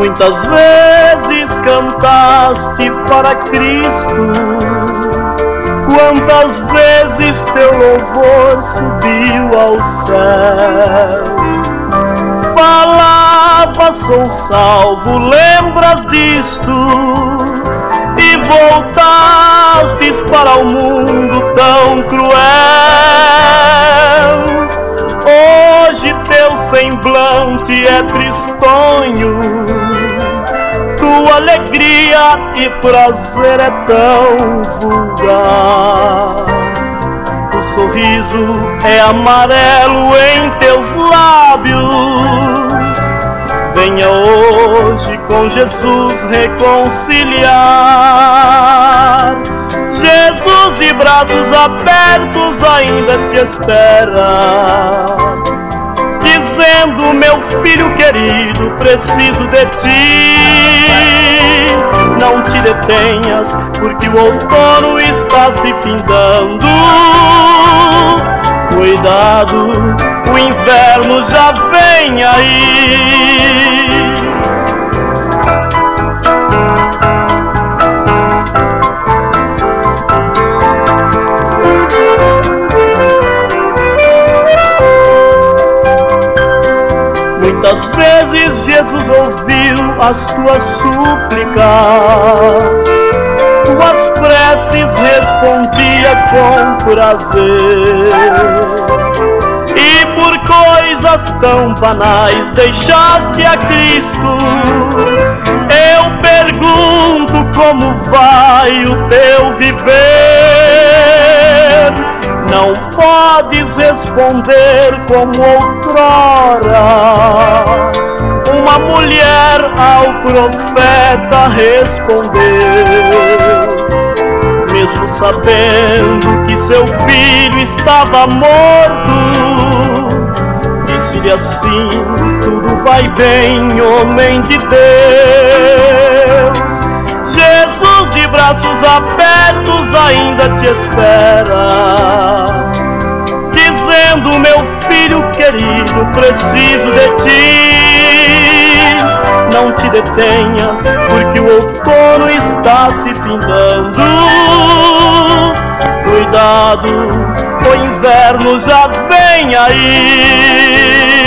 Muitas vezes cantaste para Cristo, quantas vezes teu louvor subiu ao céu. Falava, sou salvo, lembras disto? E voltastes para o mundo tão cruel. Hoje teu semblante é tristonho, tua alegria e prazer é tão vulgar. O sorriso é amarelo em teus lábios. Venha hoje com Jesus reconciliar. Jesus de braços abertos ainda te espera, dizendo: meu filho querido, preciso de ti. Não te detenhas, porque o outono está se findando. Cuidado, o inverno já vem aí. Muitas vezes Jesus ouviu as tuas súplicas, tuas preces respondia com prazer. E por coisas tão banais deixaste a Cristo. Eu pergunto: como vai o teu viver? Não podes responder como outrora uma mulher ao profeta respondeu. Mesmo sabendo que seu filho estava morto, disse-lhe assim: tudo vai bem, homem de Deus. Jesus de braços abertos ainda te espera, dizendo: meu filho querido, preciso de ti. Não te detenhas, porque o outono está se findando. Cuidado, o inverno já vem aí.